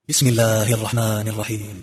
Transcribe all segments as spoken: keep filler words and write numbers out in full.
بسم الله الرحمن الرحيم.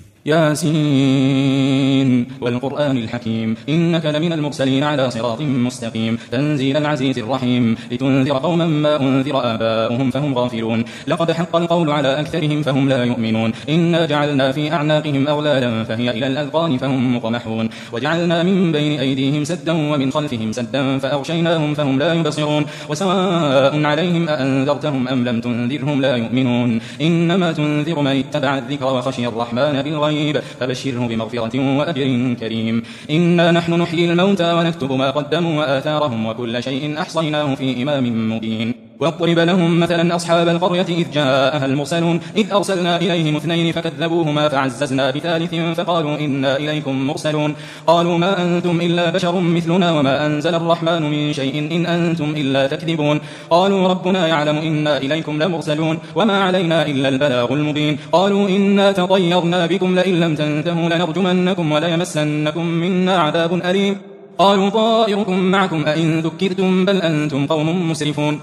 ياسين والقرآن الحكيم إنك لمن المرسلين على صراط مستقيم تنزيل العزيز الرحيم لتنذر قوما ما أنذر آباؤهم فهم غافلون لقد حق القول على أكثرهم فهم لا يؤمنون إنا جعلنا في أعناقهم أغلالا فهي إلى الأذقان فهم مقمحون وجعلنا من بين أيديهم سدا ومن خلفهم سدا فأغشيناهم فهم لا يبصرون وسواء عليهم أأنذرتهم أم لم تنذرهم لا يؤمنون إنما تنذر من اتبع الذكر وخشي الرحمن بالغيب فبشره بمغفرة وأجر كريم. إنا نحن نحيي الموتى ونكتب ما قدموا وآثارهم وكل شيء أحصيناه في إمام مبين. واضرب لهم مثلا أصحاب القرية إذ جاءها المرسلون إذ أرسلنا إليهم اثنين فكذبوهما فعززنا بثالث فقالوا إنا إليكم مرسلون قالوا ما أنتم إلا بشر مثلنا وما أنزل الرحمن من شيء إن أنتم إلا تكذبون قالوا ربنا يعلم إنا إليكم لمرسلون وما علينا إلا البلاغ المبين قالوا إنا تطيرنا بكم لئن لم تنتهوا لنرجمنكم وليمسنكم منا عذاب أليم قالوا طائركم معكم أئن ذكرتم بل أنتم قوم مسرفون.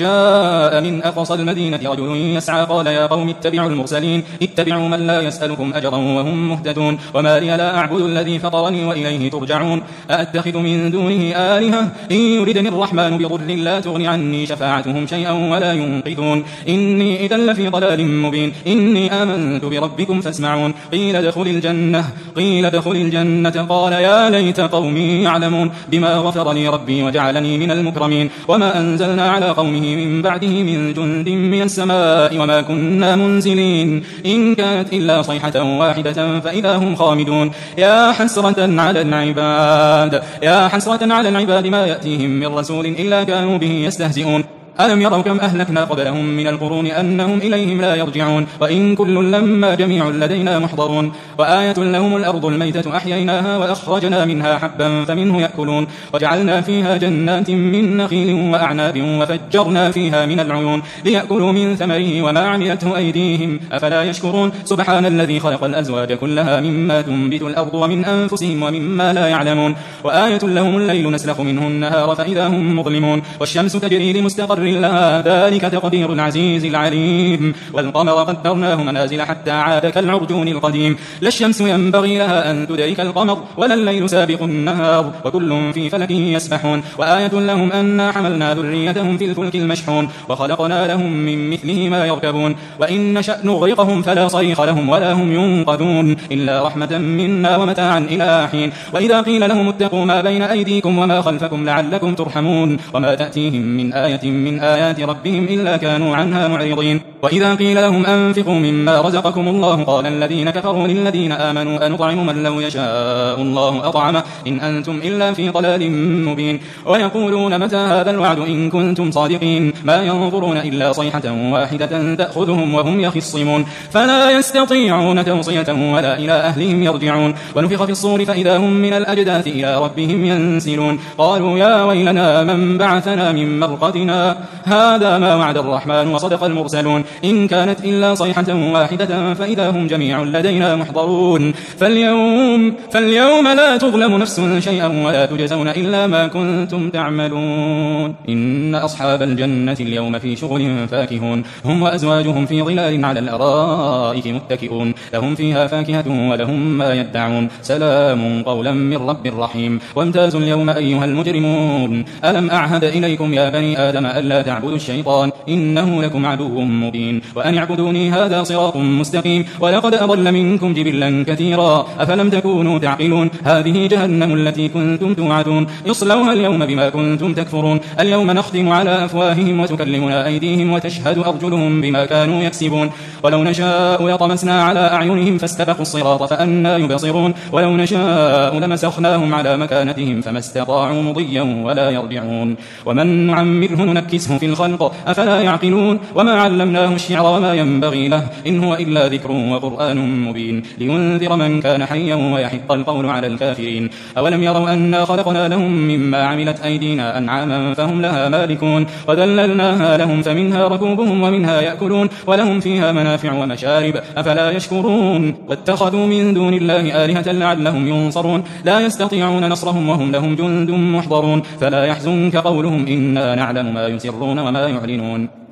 وجاء من أقصى المدينة رجل يسعى قال يا قوم اتبعوا المرسلين اتبعوا من لا يسألكم أجرا وهم مهتدون وما لي لا أعبد الذي فطرني وإليه ترجعون أأتخذ من دونه آلهة إن يردني الرحمن بضر لا تغني عني شفاعتهم شيئا ولا ينقذون إني إذا لفي ضلال مبين إني آمنت بربكم فاسمعون قيل ادخل الجنة قيل ادخل الجنة قال يا ليت قومي يعلمون بما غفر لي ربي وجعلني من المكرمين وما أنزلنا على قومه من بعده من جند من السماء وما كنا منزلين إن كانت إلا صيحة واحدة فإذا هم خامدون يا حسرة على العباد يا حسرة على العباد ما يأتيهم من رسول إلا كانوا به يستهزئون ألم يروا كم أهلكنا قبلهم من القرون أنهم إليهم لا يرجعون وإن كل لما جميع لدينا محضرون وآية لهم الأرض الميتة أحييناها وأخرجنا منها حبا فمنه يأكلون وجعلنا فيها جنات من نخيل وأعناب وفجرنا فيها من العيون ليأكلوا من ثمره وما عملته أيديهم أفلا يشكرون سبحان الذي خلق الأزواج كلها مما تنبت الأرض ومن أنفسهم ومما لا يعلمون وآية لهم الليل نسلخ منه النهار فإذا هم مظلمون والشمس تجري لمستقر لها ذلك تقدير العزيز العليم والقمر قدرناه منازل حتى عاد كالعرجون القديم لا الشمس ينبغي لها أن تدرك القمر ولا الليل سابق النهار وكل في فلك يسبحون وآية لهم أنا حملنا ذريتهم في الفلك المشحون وخلقنا لهم من مثله ما يركبون وإن نشأ نغرقهم فلا صريخ لهم ولا هم ينقذون إلا رحمة منا ومتاعا إلى حين وإذا قيل لهم اتقوا ما بين أيديكم وما خلفكم لعلكم ترحمون وما تأتيهم من آية من آيات ربهم إلا كانوا عنها معرضين وإذا قيل لهم أنفقوا مما رزقكم الله قال الذين كفروا للذين آمنوا أنطعم من لو يشاء الله أطعمه إن أنتم إلا في ضلال مبين ويقولون متى هذا الوعد إن كنتم صادقين ما ينظرون إلا صيحة واحدة تأخذهم وهم يخصمون فلا يستطيعون توصية ولا إلى أهلهم يرجعون ونفخ في الصور فإذا هم من الأجداث إلى ربهم ينسلون قالوا يا ويلنا من بعثنا من مرقدنا هذا ما وعد الرحمن وصدق المرسلون إن كانت إلا صيحة واحدة فإذا هم جميع لدينا محضرون فاليوم, فاليوم لا تظلم نفس شيئا ولا تجزون إلا ما كنتم تعملون إن أصحاب الجنة اليوم في شغل فاكهون هم وأزواجهم في ظلال على الأرائك متكئون لهم فيها فاكهة ولهم ما يدعون سلام قولا من رب رحيم وامتازوا اليوم أيها المجرمون ألم أعهد إليكم يا بني آدم ألا تعبدوا الشيطان إنه لكم عدو مبين وأن اعبدوني هذا صراط مستقيم ولقد أضل منكم جبلا كثيرا أفلم تكونوا تعقلون هذه جهنم التي كنتم توعدون يصلوها اليوم بما كنتم تكفرون اليوم نختم على أفواههم وتكلمنا أيديهم وتشهد أرجلهم بما كانوا يكسبون ولو نشاء لطمسنا على أعينهم فاستبقوا الصراط فأنا يبصرون ولو نشاء لمسخناهم على مكانتهم فما استطاعوا مضيا ولا يرجعون ومن نعمره ننكسه في الخلق أفلا يعقلون وما علمناه الشعر وما ينبغي له إن هو إلا ذكر وقرآن مبين لينذر من كان حيا ويحق القول على الكافرين أولم يروا أنا خلقنا لهم مما عملت أيدينا أنعاما فهم لها مالكون وذللناها لهم فمنها ركوبهم ومنها يأكلون ولهم فيها منافع ومشارب أفلا يشكرون واتخذوا من دون الله آلهة لعلهم ينصرون لا يستطيعون نصرهم وهم لهم جند محضرون فلا يحزنك قولهم إنا نعلم ما يسرون وما يعلنون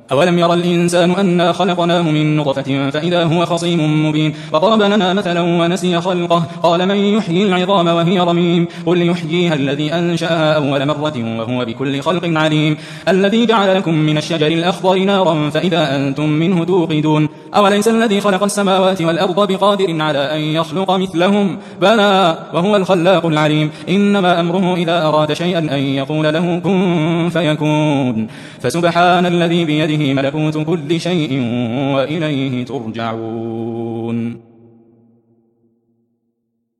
أولم ير الإنسان أنا خلقناه من نطفة فإذا هو خصيم مبين وضرب لنا مثلا ونسي خلقه قال من يحيي العظام وهي رميم قل يحييها الذي أنشأها أول مرة وهو بكل خلق عليم الذي جعل لكم من الشجر الأخضر نارا فإذا أنتم منه توقدون أوليس الذي خلق السماوات والأرض بقادر على أن يخلق مثلهم بلى وهو الخلاق العليم إنما أمره إذا أراد شيئا أن يقول له كن فيكون فسبحان الذي بيده ملكوت كل شيء وإليه ترجعون.